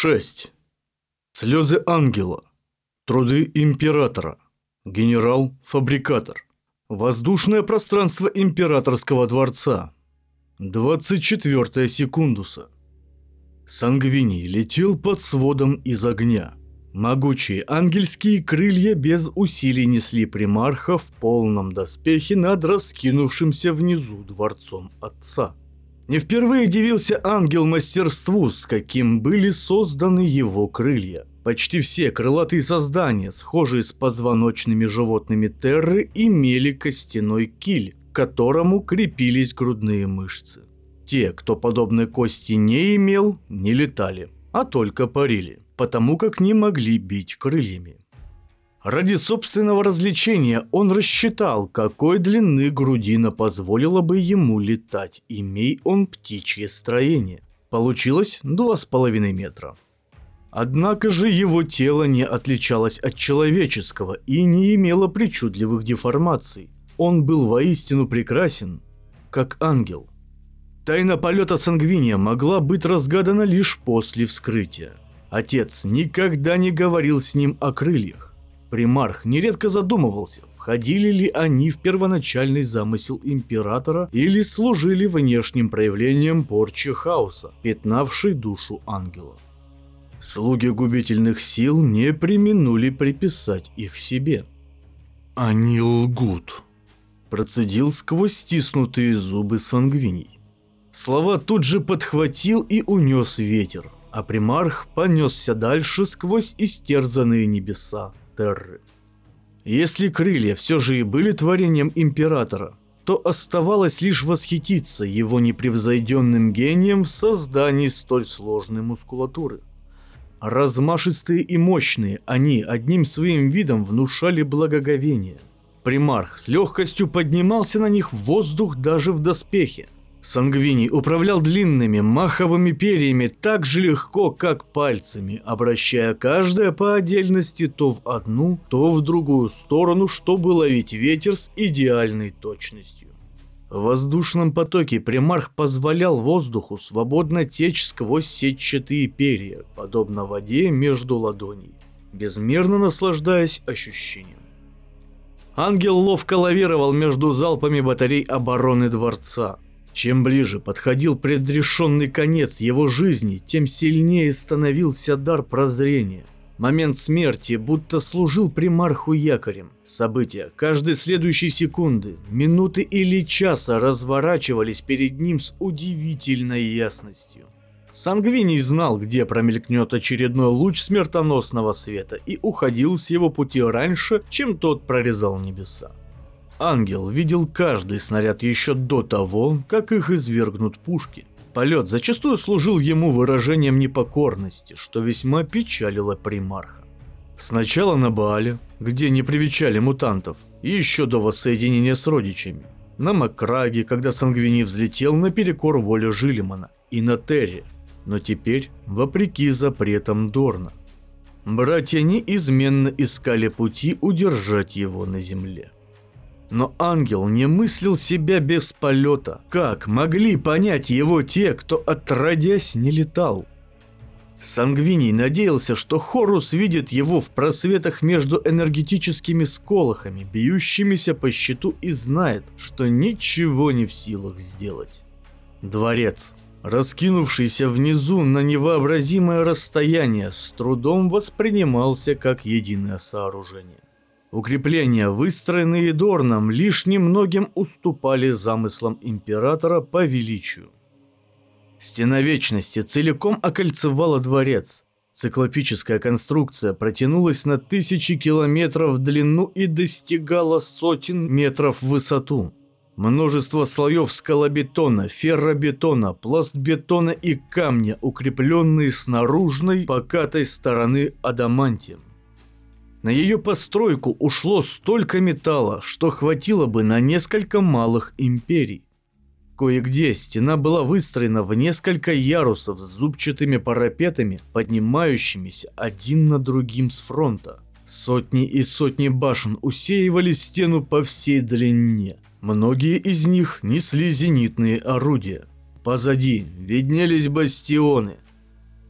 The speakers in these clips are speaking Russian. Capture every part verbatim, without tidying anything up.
шесть. Слезы ангела. Труды императора. Генерал-фабрикатор. Воздушное пространство императорского дворца. двадцать четвёртое секундуса. Сангвиний летел под сводом из огня. Могучие ангельские крылья без усилий несли примарха в полном доспехе над раскинувшимся внизу дворцом отца. Не впервые дивился ангел мастерству, с каким были созданы его крылья. Почти все крылатые создания, схожие с позвоночными животными Терры, имели костяной киль, к которому крепились грудные мышцы. Те, кто подобной кости не имел, не летали, а только парили, потому как не могли бить крыльями. Ради собственного развлечения он рассчитал, какой длины грудина позволила бы ему летать, имей он птичье строение. Получилось два с половиной метра. Однако же его тело не отличалось от человеческого и не имело причудливых деформаций. Он был воистину прекрасен, как ангел. Тайна полета Сангвиния могла быть разгадана лишь после вскрытия. Отец никогда не говорил с ним о крыльях. Примарх нередко задумывался, входили ли они в первоначальный замысел императора или служили внешним проявлением порчи хаоса, пятнавшей душу ангела. Слуги губительных сил не преминули приписать их себе. «Они лгут», – процедил сквозь стиснутые зубы Сангвиний. Слова тут же подхватил и унес ветер, а примарх понесся дальше сквозь истерзанные небеса Терры. Если крылья все же и были творением императора, то оставалось лишь восхититься его непревзойденным гением в создании столь сложной мускулатуры. Размашистые и мощные, они одним своим видом внушали благоговение. Примарх с легкостью поднимался на них в воздух даже в доспехе. Сангвиний управлял длинными маховыми перьями так же легко, как пальцами, обращая каждое по отдельности то в одну, то в другую сторону, чтобы ловить ветер с идеальной точностью. В воздушном потоке примарх позволял воздуху свободно течь сквозь сетчатые перья, подобно воде между ладоней, безмерно наслаждаясь ощущением. Ангел ловко лавировал между залпами батарей обороны дворца. Чем ближе подходил предрешенный конец его жизни, тем сильнее становился дар прозрения. Момент смерти будто служил примарху якорем. События каждой следующей секунды, минуты или часа разворачивались перед ним с удивительной ясностью. Сангвиний знал, где промелькнет очередной луч смертоносного света, и уходил с его пути раньше, чем тот прорезал небеса. Ангел видел каждый снаряд еще до того, как их извергнут пушки. Полет зачастую служил ему выражением непокорности, что весьма печалило примарха. Сначала на Баале, где не привечали мутантов, еще до воссоединения с родичами. На Макраге, когда Сангвиний взлетел наперекор воле Жилимана. И на Терре, но теперь вопреки запретам Дорна. Братья неизменно искали пути удержать его на земле. Но ангел не мыслил себя без полета. Как могли понять его те, кто отродясь не летал? Сангвиний надеялся, что Хорус видит его в просветах между энергетическими сколохами, бьющимися по щиту, и знает, что ничего не в силах сделать. Дворец, раскинувшийся внизу на невообразимое расстояние, с трудом воспринимался как единое сооружение. Укрепления, выстроенные Дорном, лишь немногим уступали замыслам императора по величию. Стена Вечности целиком окольцевала дворец. Циклопическая конструкция протянулась на тысячи километров в длину и достигала сотен метров в высоту. Множество слоев скалобетона, ферробетона, пластбетона и камня, укрепленные с наружной покатой стороны адамантием. На ее постройку ушло столько металла, что хватило бы на несколько малых империй. Кое-где стена была выстроена в несколько ярусов с зубчатыми парапетами, поднимающимися один над другим с фронта. Сотни и сотни башен усеивали стену по всей длине. Многие из них несли зенитные орудия. Позади виднелись бастионы.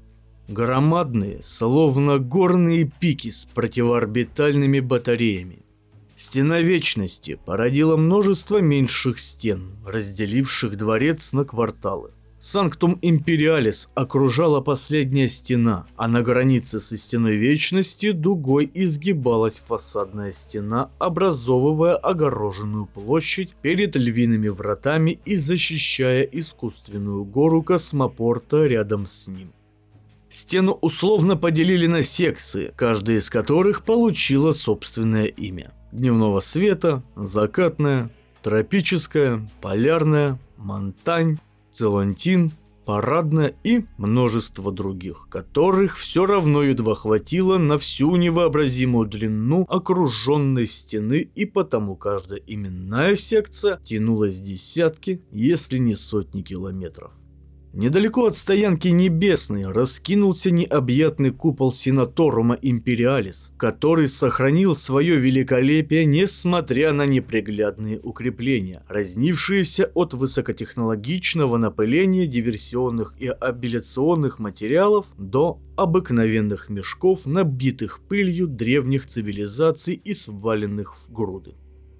Громадные, словно горные пики с противоорбитальными батареями. Стена Вечности породила множество меньших стен, разделивших дворец на кварталы. Санктум Империалис окружала последняя стена, а на границе со Стеной Вечности дугой изгибалась фасадная стена, образовывая огороженную площадь перед львиными вратами и защищая искусственную гору космопорта рядом с ним. Стену условно поделили на секции, каждая из которых получила собственное имя: дневного света, закатная, тропическая, полярная, Монтань, Целантин, парадная и множество других, которых все равно едва хватило на всю невообразимую длину окруженной стены, и потому каждая именная секция тянулась десятки, если не сотни километров. Недалеко от стоянки Небесной раскинулся необъятный купол Сенаторума Империалис, который сохранил свое великолепие, несмотря на неприглядные укрепления, разнившиеся от высокотехнологичного напыления диверсионных и абляционных материалов до обыкновенных мешков, набитых пылью древних цивилизаций и сваленных в груды.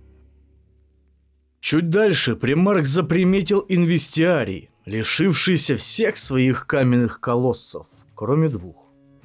Чуть дальше Примарх заприметил инвестиарий, лишившийся всех своих каменных колоссов, кроме двух.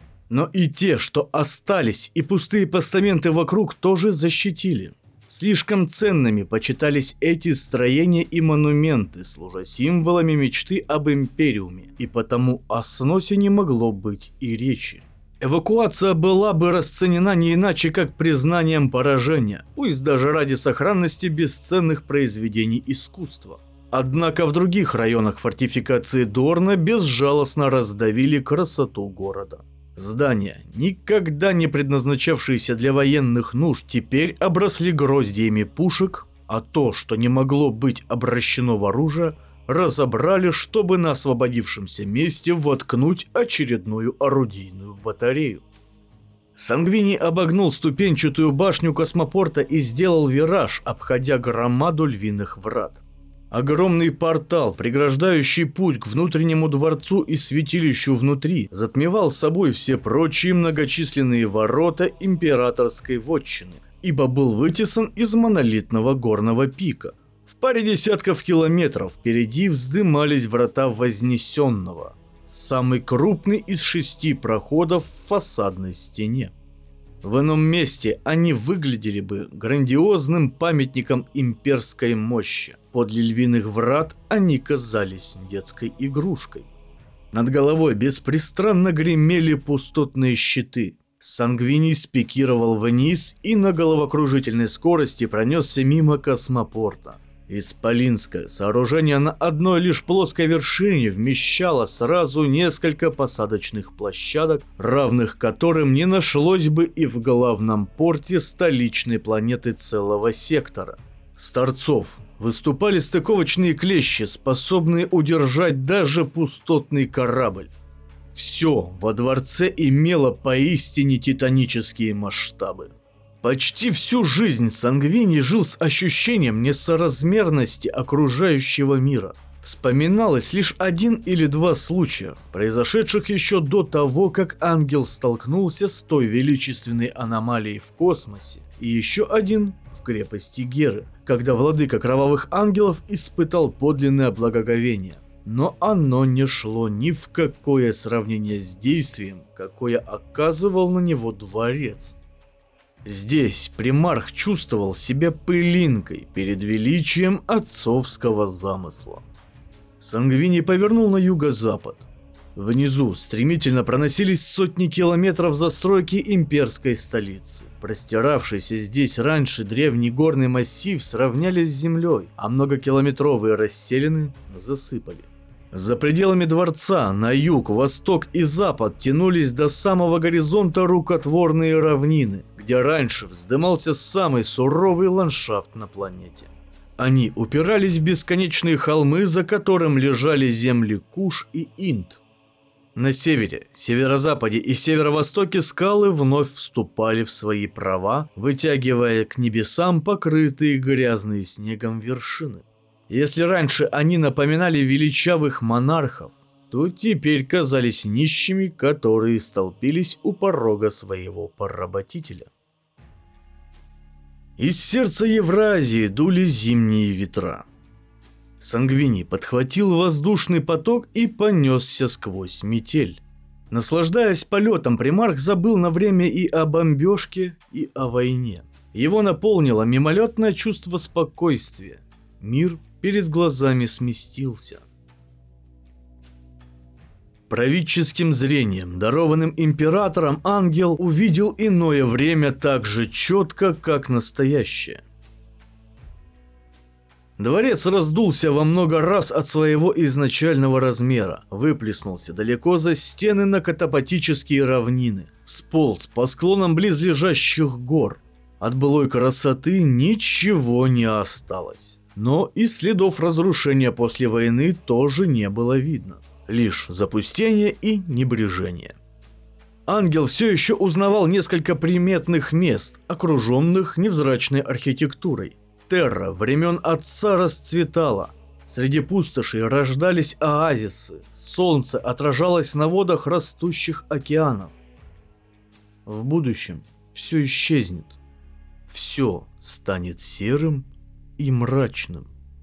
Но и те, что остались, и пустые постаменты вокруг тоже защитили. Слишком ценными почитались эти строения и монументы, служа символами мечты об Империуме, и потому о сносе не могло быть и речи. Эвакуация была бы расценена не иначе, как признанием поражения, пусть даже ради сохранности бесценных произведений искусства. Однако в других районах фортификации Дорна безжалостно раздавили красоту города. Здания, никогда не предназначавшиеся для военных нужд, теперь обросли гроздьями пушек, а то, что не могло быть обращено в оружие, разобрали, чтобы на освободившемся месте воткнуть очередную орудийную батарею. Сангвини обогнул ступенчатую башню космопорта и сделал вираж, обходя громаду львиных врат. Огромный портал, преграждающий путь к внутреннему дворцу и святилищу внутри, затмевал собой все прочие многочисленные ворота императорской вотчины, ибо был вытесан из монолитного горного пика. В паре десятков километров впереди вздымались врата Вознесенного, самый крупный из шести проходов в фасадной стене. В ином месте они выглядели бы грандиозным памятником имперской мощи. Подле львиных врат они казались детской игрушкой. Над головой беспрестанно гремели пустотные щиты. Сангвини спикировал вниз и на головокружительной скорости пронесся мимо космопорта. Исполинское сооружение на одной лишь плоской вершине вмещало сразу несколько посадочных площадок, равных которым не нашлось бы и в главном порте столичной планеты целого сектора. С торцов выступали стыковочные клещи, способные удержать даже пустотный корабль. Все во дворце имело поистине титанические масштабы. Почти всю жизнь Сангвини жил с ощущением несоразмерности окружающего мира. Вспоминалось лишь один или два случая, произошедших еще до того, как ангел столкнулся с той величественной аномалией в космосе, и еще один в крепости Геры, когда владыка кровавых ангелов испытал подлинное благоговение. Но оно не шло ни в какое сравнение с действием, какое оказывал на него дворец. Здесь примарх чувствовал себя пылинкой перед величием отцовского замысла. Сангвини повернул на юго-запад. Внизу стремительно проносились сотни километров застройки имперской столицы. Простиравшийся здесь раньше древний горный массив сравняли с землей, а многокилометровые расселины засыпали. За пределами дворца на юг, восток и запад тянулись до самого горизонта рукотворные равнины, где раньше вздымался самый суровый ландшафт на планете. Они упирались в бесконечные холмы, за которым лежали земли Куш и Инд. На севере, северо-западе и северо-востоке скалы вновь вступали в свои права, вытягивая к небесам покрытые грязные снегом вершины. Если раньше они напоминали величавых монархов, то теперь казались нищими, которые столпились у порога своего поработителя. Из сердца Евразии дули зимние ветра. Сангвини подхватил воздушный поток и понесся сквозь метель. Наслаждаясь полетом, примарх забыл на время и о бомбежке, и о войне. Его наполнило мимолетное чувство спокойствия. Мир перед глазами сместился. Правительским зрением, дарованным императором, ангел увидел иное время так же четко, как настоящее. Дворец раздулся во много раз от своего изначального размера, выплеснулся далеко за стены на катапатические равнины, всполз по склонам близлежащих гор. От былой красоты ничего не осталось. Но и следов разрушения после войны тоже не было видно. Лишь запустение и небрежение. Ангел все еще узнавал несколько приметных мест, окруженных невзрачной архитектурой. Терра времен Отца расцветала. Среди пустошей рождались оазисы. Солнце отражалось на водах растущих океанов. В будущем все исчезнет. Все станет серым и мрачным.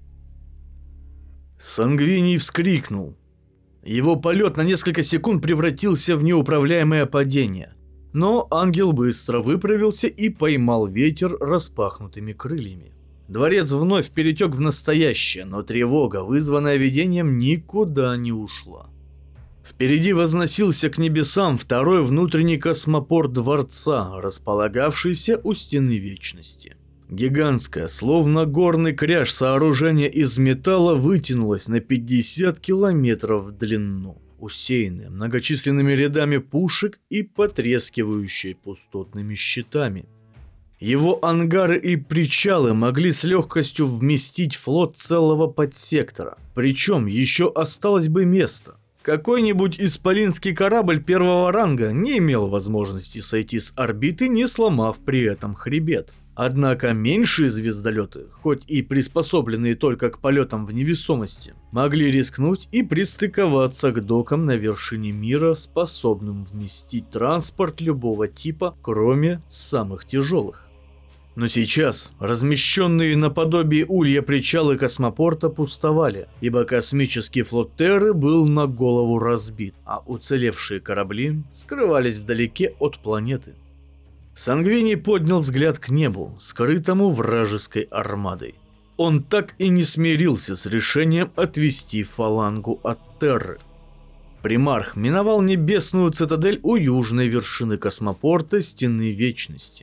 Сангвиний вскрикнул. Его полет на несколько секунд превратился в неуправляемое падение. Но ангел быстро выправился и поймал ветер распахнутыми крыльями. Дворец вновь перетек в настоящее, но тревога, вызванная видением, никуда не ушла. Впереди возносился к небесам второй внутренний космопорт дворца, располагавшийся у Стены Вечности. Гигантское, словно горный кряж сооружение из металла вытянулось на пятьдесят километров в длину, усеянное многочисленными рядами пушек и потрескивающей пустотными щитами. Его ангары и причалы могли с легкостью вместить флот целого подсектора, причем еще осталось бы место. Какой-нибудь исполинский корабль первого ранга не имел возможности сойти с орбиты, не сломав при этом хребет. Однако меньшие звездолеты, хоть и приспособленные только к полетам в невесомости, могли рискнуть и пристыковаться к докам на вершине мира, способным вместить транспорт любого типа, кроме самых тяжелых. Но сейчас размещенные наподобие улья причалы космопорта пустовали, ибо космический флот Терры был на голову разбит, а уцелевшие корабли скрывались вдалеке от планеты. Сангвиний поднял взгляд к небу, скрытому вражеской армадой. Он так и не смирился с решением отвести фалангу от Терры. Примарх миновал небесную цитадель у южной вершины космопорта Стены Вечности.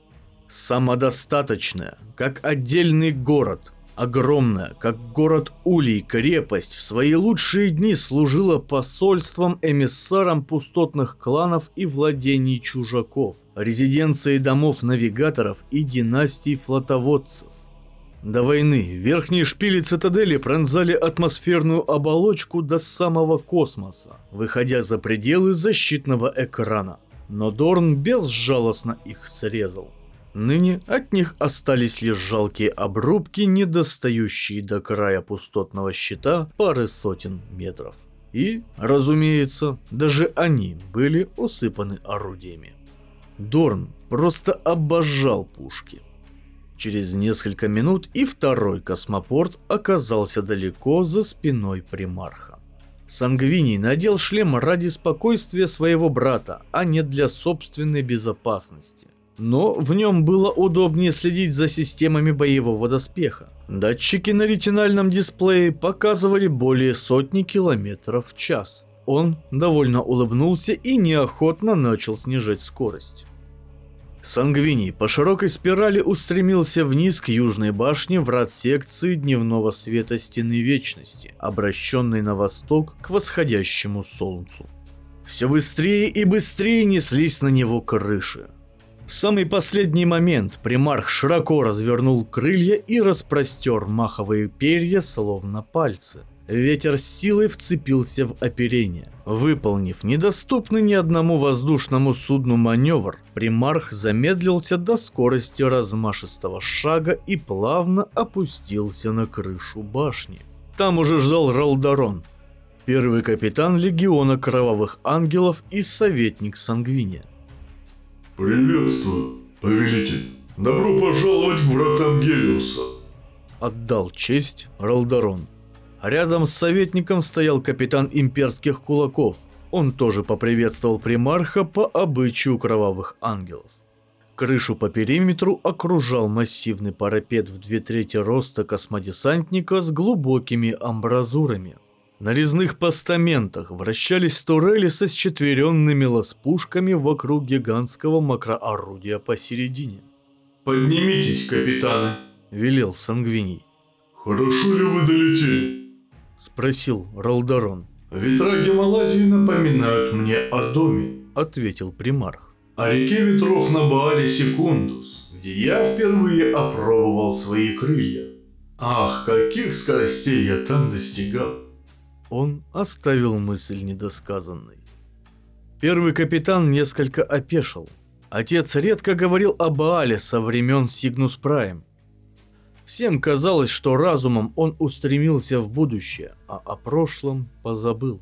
Самодостаточная, как отдельный город, огромная, как город Улей, крепость в свои лучшие дни служила посольством, эмиссаром пустотных кланов и владений чужаков, резиденцией домов навигаторов и династий флотоводцев. До войны верхние шпили цитадели пронзали атмосферную оболочку до самого космоса, выходя за пределы защитного экрана, но Дорн безжалостно их срезал. Ныне от них остались лишь жалкие обрубки, недостающие до края пустотного щита пары сотен метров. И, разумеется, даже они были усыпаны орудиями. Дорн просто обожал пушки. Через несколько минут и второй космопорт оказался далеко за спиной примарха. Сангвиний надел шлем ради спокойствия своего брата, а не для собственной безопасности. Но в нем было удобнее следить за системами боевого доспеха. Датчики на ретинальном дисплее показывали более сотни километров в час. Он довольно улыбнулся и неохотно начал снижать скорость. Сангвиний по широкой спирали устремился вниз к южной башне врат секции дневного света Стены Вечности, обращенной на восток к восходящему солнцу. Все быстрее и быстрее неслись на него крыши. В самый последний момент примарх широко развернул крылья и распростер маховые перья, словно пальцы. Ветер с силой вцепился в оперение. Выполнив недоступный ни одному воздушному судну маневр, примарх замедлился до скорости размашистого шага и плавно опустился на крышу башни. Там уже ждал Ралдарон. Первый капитан легиона Кровавых Ангелов и советник Сангвиния. «Приветствую, повелитель. Добро пожаловать к вратам Гелиуса», — отдал честь Ралдарон. Рядом с советником стоял капитан имперских кулаков. Он тоже поприветствовал примарха по обычаю Кровавых Ангелов. Крышу по периметру окружал массивный парапет в две трети роста космодесантника с глубокими амбразурами. На резных постаментах вращались турели со счетверенными лаз-пушками вокруг гигантского макроорудия посередине. «Поднимитесь, капитаны», — велел Сангвиний. «Хорошо ли вы долетели?» — спросил Ралдарон. «Ветра Гималазии напоминают мне о доме», — ответил примарх. «О реке ветров на Баале Секундус, где я впервые опробовал свои крылья. Ах, каких скоростей я там достигал!» Он оставил мысль недосказанной. Первый капитан несколько опешил. Отец редко говорил о Баале со времен Сигнус Прайм. Всем казалось, что разумом он устремился в будущее, а о прошлом позабыл.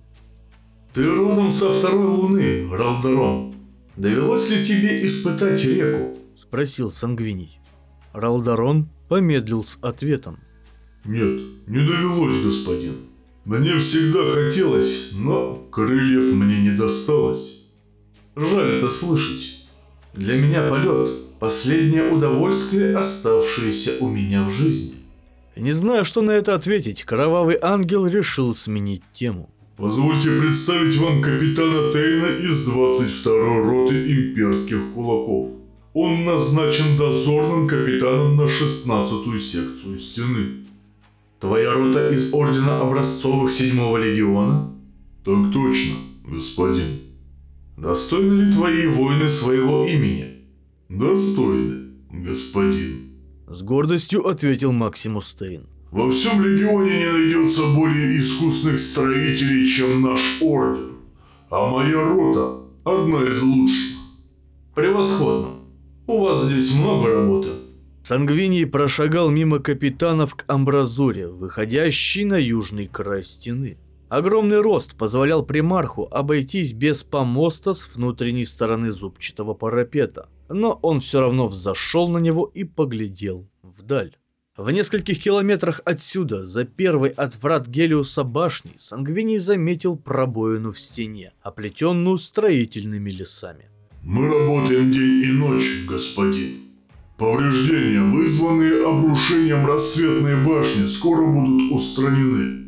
«Ты родом со второй луны, Ралдарон. Довелось ли тебе испытать реку?» — спросил Сангвиний. Ралдарон помедлил с ответом. «Нет, не довелось, господин. Мне всегда хотелось, но крыльев мне не досталось. Жаль это слышать. Для меня полет – последнее удовольствие, оставшееся у меня в жизни». Не зная, что на это ответить, Кровавый Ангел решил сменить тему. «Позвольте представить вам капитана Тейна из двадцать второй роты имперских кулаков. Он назначен дозорным капитаном на шестнадцатую секцию стены». «Твоя рота из Ордена Образцовых седьмого легиона?» «Так точно, господин». «Достойны ли твои воины своего имени?» «Достойны, господин», — с гордостью ответил Максимус Тейн. «Во всем легионе не найдется более искусных строителей, чем наш орден, а моя рота одна из лучших». «Превосходно. У вас здесь много работы». Сангвиний прошагал мимо капитанов к амбразуре, выходящей на южный край стены. Огромный рост позволял примарху обойтись без помоста с внутренней стороны зубчатого парапета, но он все равно взошел на него и поглядел вдаль. В нескольких километрах отсюда, за первой от врат Гелиуса башней, Сангвиний заметил пробоину в стене, оплетенную строительными лесами. «Мы работаем день и ночь, господин. Повреждения, вызванные обрушением рассветной башни, скоро будут устранены».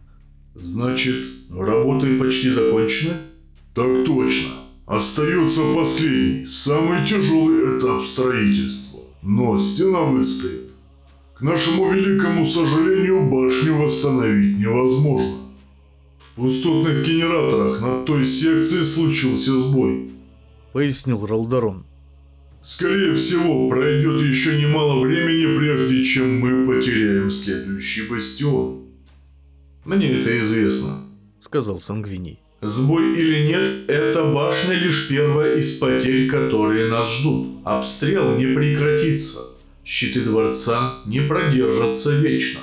«Значит, работы почти закончены?» «Так точно. Остается последний, самый тяжелый этап строительства. Но стена выстоит. К нашему великому сожалению, башню восстановить невозможно. В пустотных генераторах над той секцией случился сбой», — пояснил Ралдарон. «Скорее всего, пройдет еще немало времени, прежде чем мы потеряем следующий бастион». «Мне это известно», — сказал Сангвиний. «Сбой или нет, эта башня лишь первая из потерь, которые нас ждут. Обстрел не прекратится. Щиты дворца не продержатся вечно».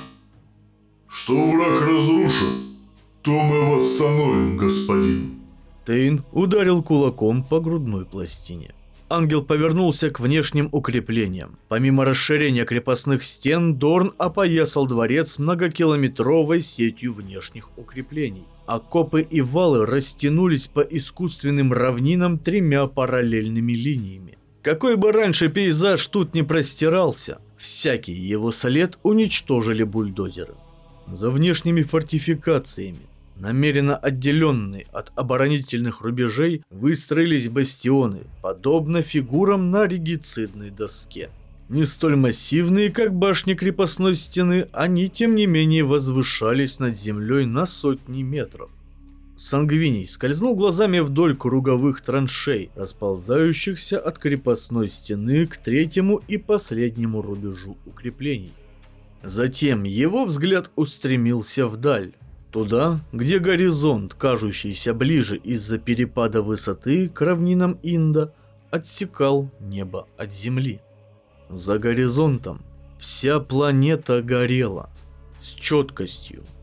«Что враг разрушит, то мы восстановим, господин». Тейн ударил кулаком по грудной пластине. Ангел повернулся к внешним укреплениям. Помимо расширения крепостных стен, Дорн опоясал дворец многокилометровой сетью внешних укреплений. Окопы и валы растянулись по искусственным равнинам тремя параллельными линиями. Какой бы раньше пейзаж тут не простирался, всякий его след уничтожили бульдозеры. За внешними фортификациями, намеренно отделенные от оборонительных рубежей, выстроились бастионы, подобно фигурам на регицидной доске. Не столь массивные, как башни крепостной стены, они, тем не менее, возвышались над землей на сотни метров. Сангвиний скользнул глазами вдоль круговых траншей, расползающихся от крепостной стены к третьему и последнему рубежу укреплений. Затем его взгляд устремился вдаль. Туда, где горизонт, кажущийся ближе из-за перепада высоты к равнинам Инда, отсекал небо от земли. За горизонтом вся планета горела с четкостью,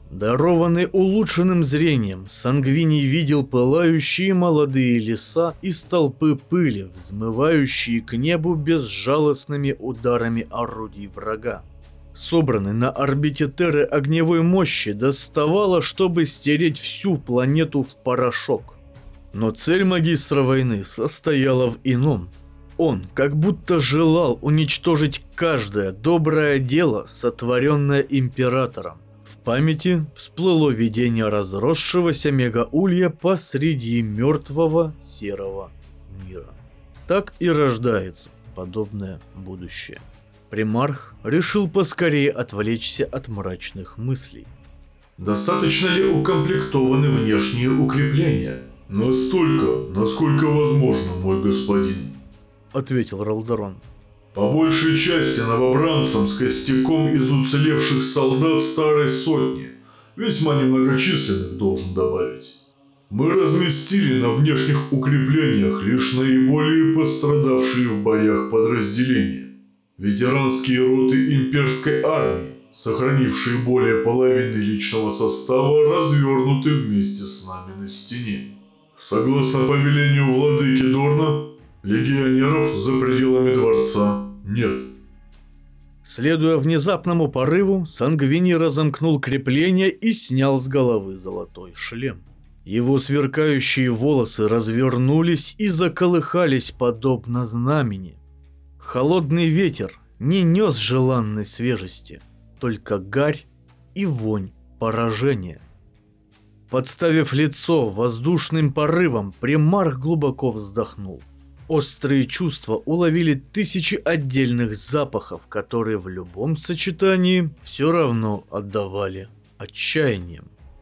Дарованный улучшенным зрением, Сангвиний видел пылающие молодые леса и столпы пыли, взмывающие к небу безжалостными ударами орудий врага. Собранный на орбите Терры огневой мощи доставало, чтобы стереть всю планету в порошок. Но цель магистра войны состояла в ином. Он как будто желал уничтожить каждое доброе дело, сотворенное императором. В памяти всплыло видение разросшегося мегаулья посреди мертвого серого мира. Так и рождается подобное будущее. Примарх решил поскорее отвлечься от мрачных мыслей. Достаточно ли укомплектованы внешние укрепления? Настолько, насколько возможно, мой господин, ответил Ралдарон. По большей части новобранцам с костяком из уцелевших солдат старой сотни, весьма немногочисленных, должен добавить. Мы разместили на внешних укреплениях лишь наиболее пострадавшие в боях подразделения. Ветеранские роты имперской армии, сохранившие более половины личного состава, развернуты вместе с нами на стене. Согласно повелению владыки Дорна, легионеров за пределами дворца нет. Следуя внезапному порыву, Сангвиний разомкнул крепление и снял с головы золотой шлем. Его сверкающие волосы развернулись и заколыхались подобно знамени. Холодный ветер не нес желанной свежести, только гарь и вонь поражения. Подставив лицо воздушным порывом, примарх глубоко вздохнул. Острые чувства уловили тысячи отдельных запахов, которые в любом сочетании все равно отдавали отчаянием.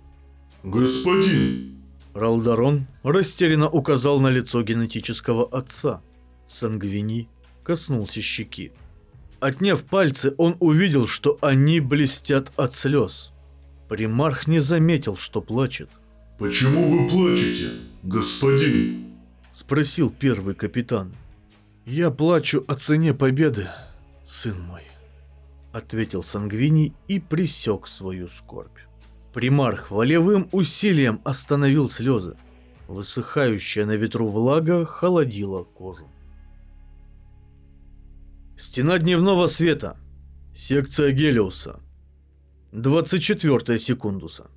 «Господин!» Ралдарон растерянно указал на лицо генетического отца. Сангвиний коснулся щеки. Отняв пальцы, он увидел, что они блестят от слез. Примарх не заметил, что плачет. «Почему вы плачете, господин?» — спросил первый капитан. «Я плачу о цене победы, сын мой», — ответил Сангвиний и пресек свою скорбь. Примарх волевым усилием остановил слезы. Высыхающая на ветру влага холодила кожу. Стена дневного света. Секция Гелиуса. двадцать четвёртая секундуса.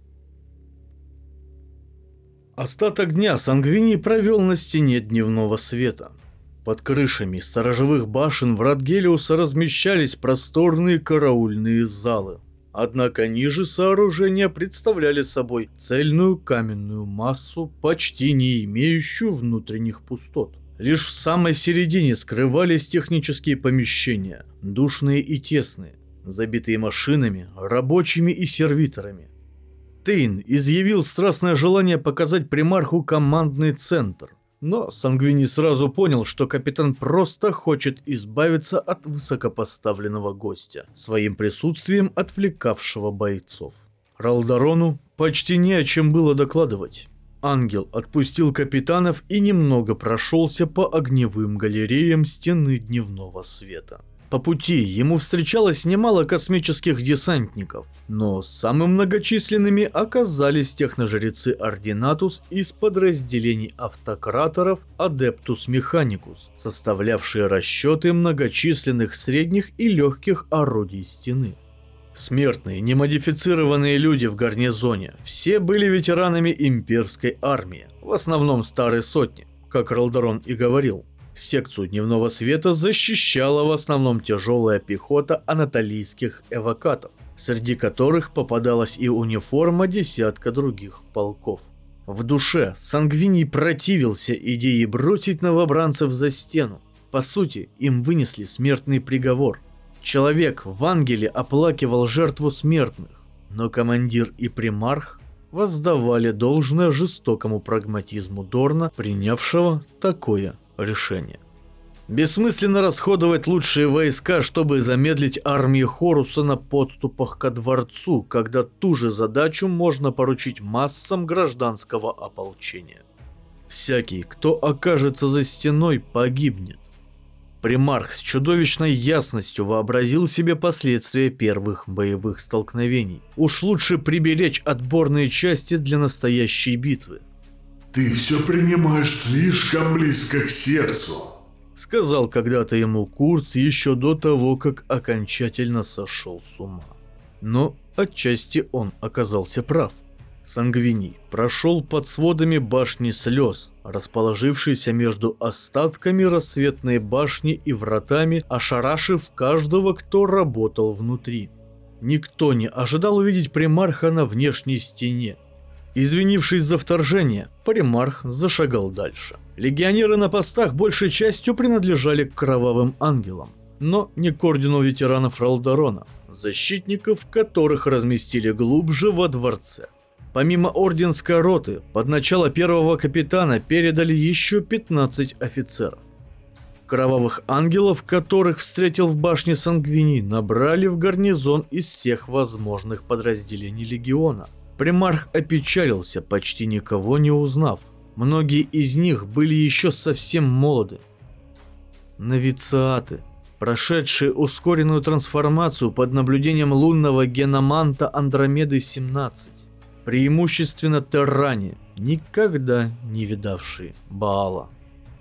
Остаток дня Сангвиний провел на стене дневного света. Под крышами сторожевых башен врат Гелиуса размещались просторные караульные залы. Однако ниже сооружения представляли собой цельную каменную массу, почти не имеющую внутренних пустот. Лишь в самой середине скрывались технические помещения, душные и тесные, забитые машинами, рабочими и сервиторами. Тейн изъявил страстное желание показать примарху командный центр, но Сангвиний сразу понял, что капитан просто хочет избавиться от высокопоставленного гостя, своим присутствием отвлекавшего бойцов. Ралдарону почти не о чем было докладывать. Ангел отпустил капитанов и немного прошелся по огневым галереям стены дневного света. По пути ему встречалось немало космических десантников, но самыми многочисленными оказались техножрецы Ординатус из подразделений автократоров Адептус Механикус, составлявшие расчеты многочисленных средних и легких орудий стены. Смертные, немодифицированные люди в гарнизоне, все были ветеранами имперской армии, в основном старой сотни, как Ралдарон и говорил. Секцию дневного света защищала в основном тяжелая пехота анатолийских эвокатов, среди которых попадалась и униформа десятка других полков. В душе Сангвиний противился идее бросить новобранцев за стену. По сути, им вынесли смертный приговор. Человек в ангеле оплакивал жертву смертных, но командир и примарх воздавали должное жестокому прагматизму Дорна, принявшего такое решение. Бессмысленно расходовать лучшие войска, чтобы замедлить армии Хоруса на подступах ко дворцу, когда ту же задачу можно поручить массам гражданского ополчения. Всякий, кто окажется за стеной, погибнет. Примарх с чудовищной ясностью вообразил себе последствия первых боевых столкновений. Уж лучше приберечь отборные части для настоящей битвы. «Ты все принимаешь слишком близко к сердцу», — сказал когда-то ему Курц еще до того, как окончательно сошел с ума. Но отчасти он оказался прав. Сангвиний прошел под сводами башни слез, расположившейся между остатками рассветной башни и вратами, ошарашив каждого, кто работал внутри. Никто не ожидал увидеть примарха на внешней стене. Извинившись за вторжение, примарх зашагал дальше. Легионеры на постах большей частью принадлежали к кровавым ангелам, но не к ордену ветеранов Ралдарона, защитников которых разместили глубже во дворце. Помимо орденской роты, под начало первого капитана передали еще пятнадцать офицеров. Кровавых ангелов, которых встретил в башне Сангвиний, набрали в гарнизон из всех возможных подразделений легиона. Примарх опечалился, почти никого не узнав. Многие из них были еще совсем молоды. Новициаты, прошедшие ускоренную трансформацию под наблюдением лунного геноманта Андромеды семнадцать. Преимущественно терране, никогда не видавшие Баала.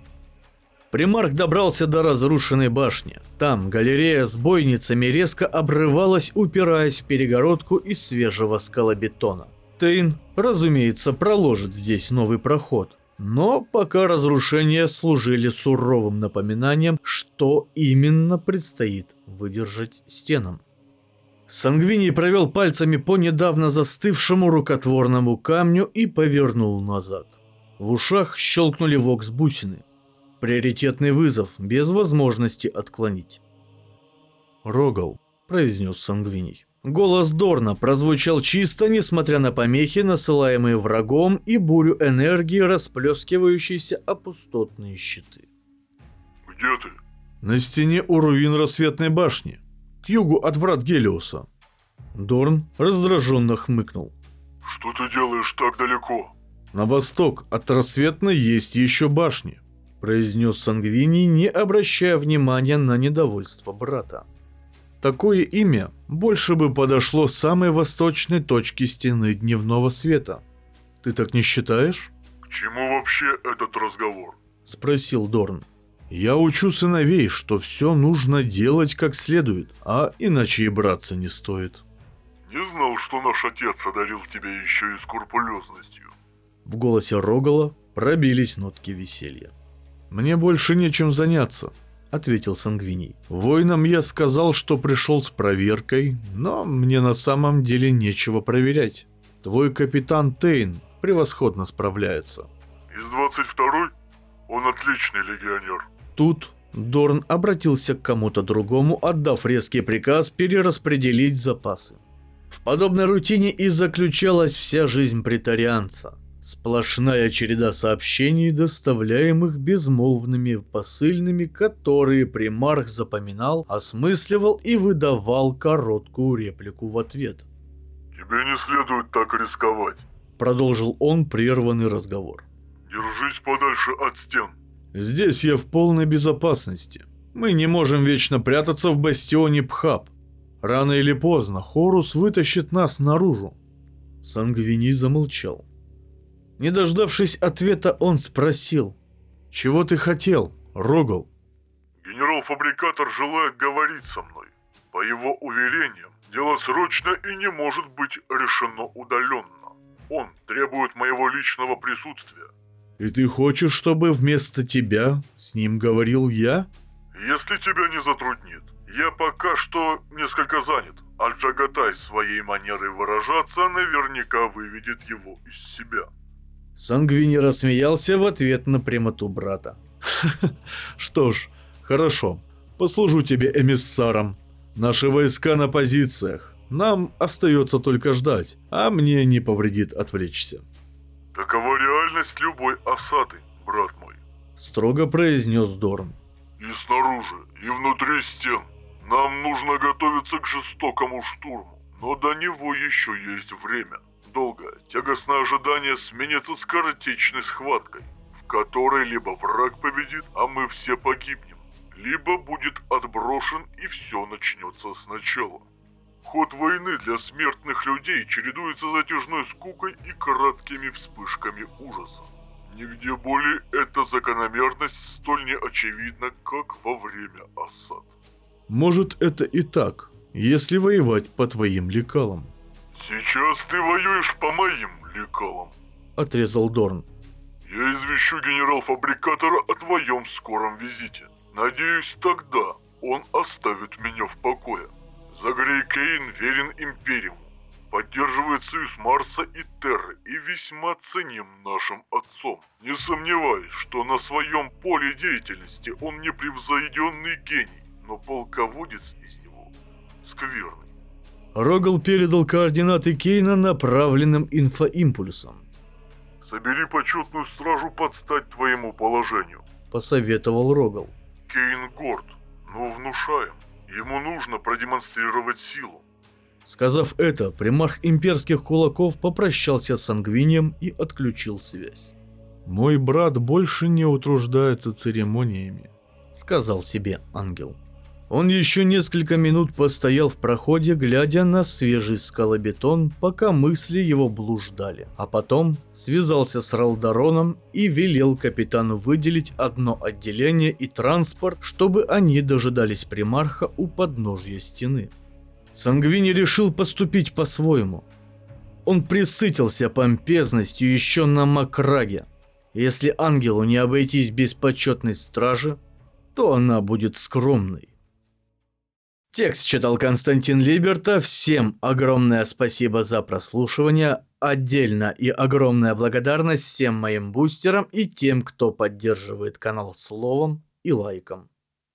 Примарх добрался до разрушенной башни. Там галерея с бойницами резко обрывалась, упираясь в перегородку из свежего скалобетона. Тейн, разумеется, проложит здесь новый проход. Но пока разрушения служили суровым напоминанием, что именно предстоит выдержать стенам. Сангвиний провел пальцами по недавно застывшему рукотворному камню и повернул назад. В ушах щелкнули вокс-бусины. Приоритетный вызов, без возможности отклонить. «Рогал», — произнес Сангвиний. Голос Дорна прозвучал чисто, несмотря на помехи, насылаемые врагом, и бурю энергии, расплескивающейся о пустотные щиты. «Где ты?» «На стене у руин рассветной башни, к югу от врат Гелиоса». Дорн раздраженно хмыкнул. «Что ты делаешь так далеко?» «На восток от рассветной есть еще башни», — произнес Сангвиний, не обращая внимания на недовольство брата. Такое имя больше бы подошло с самой восточной точки стены дневного света. Ты так не считаешь? «К чему вообще этот разговор?» — спросил Дорн. «Я учу сыновей, что все нужно делать как следует, а иначе и браться не стоит». «Не знал, что наш отец одарил тебя еще и скрупулезностью». В голосе Рогала пробились нотки веселья. «Мне больше нечем заняться», — ответил Сангвиний. «Воинам я сказал, что пришел с проверкой, но мне на самом деле нечего проверять. Твой капитан Тейн превосходно справляется». «Из двадцать второй? Он отличный легионер». Тут Дорн обратился к кому-то другому, отдав резкий приказ перераспределить запасы. В подобной рутине и заключалась вся жизнь претарианца. Сплошная череда сообщений, доставляемых безмолвными посыльными, которые примарх запоминал, осмысливал и выдавал короткую реплику в ответ. «Тебе не следует так рисковать», — продолжил он прерванный разговор. «Держись подальше от стен». «Здесь я в полной безопасности. Мы не можем вечно прятаться в бастионе Пхаб. Рано или поздно Хорус вытащит нас наружу». Сангвиний замолчал. Не дождавшись ответа, он спросил: «Чего ты хотел, Рогал?» «Генерал-фабрикатор желает говорить со мной. По его уверениям, дело срочно и не может быть решено удаленно. Он требует моего личного присутствия». «И ты хочешь, чтобы вместо тебя с ним говорил я?» «Если тебя не затруднит. Я пока что несколько занят, а Джагатай своей манерой выражаться наверняка выведет его из себя». Сангвиний рассмеялся в ответ на прямоту брата. «Что ж, хорошо. Послужу тебе эмиссаром. Наши войска на позициях. Нам остается только ждать, а мне не повредит отвлечься». «Такова реальность любой осады, брат мой», — строго произнес Дорн. «И снаружи, и внутри стен. Нам нужно готовиться к жестокому штурму, но до него еще есть время. Долгое, тягостное ожидание сменится скоротечной схваткой, в которой либо враг победит, а мы все погибнем, либо будет отброшен и все начнется сначала. Ход войны для смертных людей чередуется затяжной скукой и краткими вспышками ужаса. Нигде более эта закономерность столь неочевидна, как во время осад. Может, это и так, если воевать по твоим лекалам. Сейчас ты воюешь по моим лекалам, Отрезал Дорн. Я извещу генерал-фабрикатора о твоем скором визите. Надеюсь, тогда он оставит меня в покое. Загрей Кейн верен Империуму, поддерживает союз Марса и Терры и весьма ценим нашим отцом. Не сомневаюсь, что на своем поле деятельности он непревзойденный гений, но полководец из него скверный. Рогал передал координаты Кейна направленным инфоимпульсом. Собери почетную стражу под стать твоему положению. Посоветовал Рогал. Кейн горд, но внушаем. Ему нужно продемонстрировать силу. Сказав это, примарх имперских кулаков попрощался с Сангвинием и отключил связь. «Мой брат больше не утруждается церемониями», — сказал себе ангел. Он еще несколько минут постоял в проходе, глядя на свежий скалобетон, пока мысли его блуждали, а потом связался с Ралдароном и велел капитану выделить одно отделение и транспорт, чтобы они дожидались примарха у подножья стены. Сангвини решил поступить по-своему. Он пресытился помпезностью еще на Макраге. Если ангелу не обойтись без почетной стражи, то она будет скромной. Текст читал Константин Либерта. Всем огромное спасибо за прослушивание. Отдельно и огромная благодарность всем моим бустерам и тем, кто поддерживает канал словом и лайком.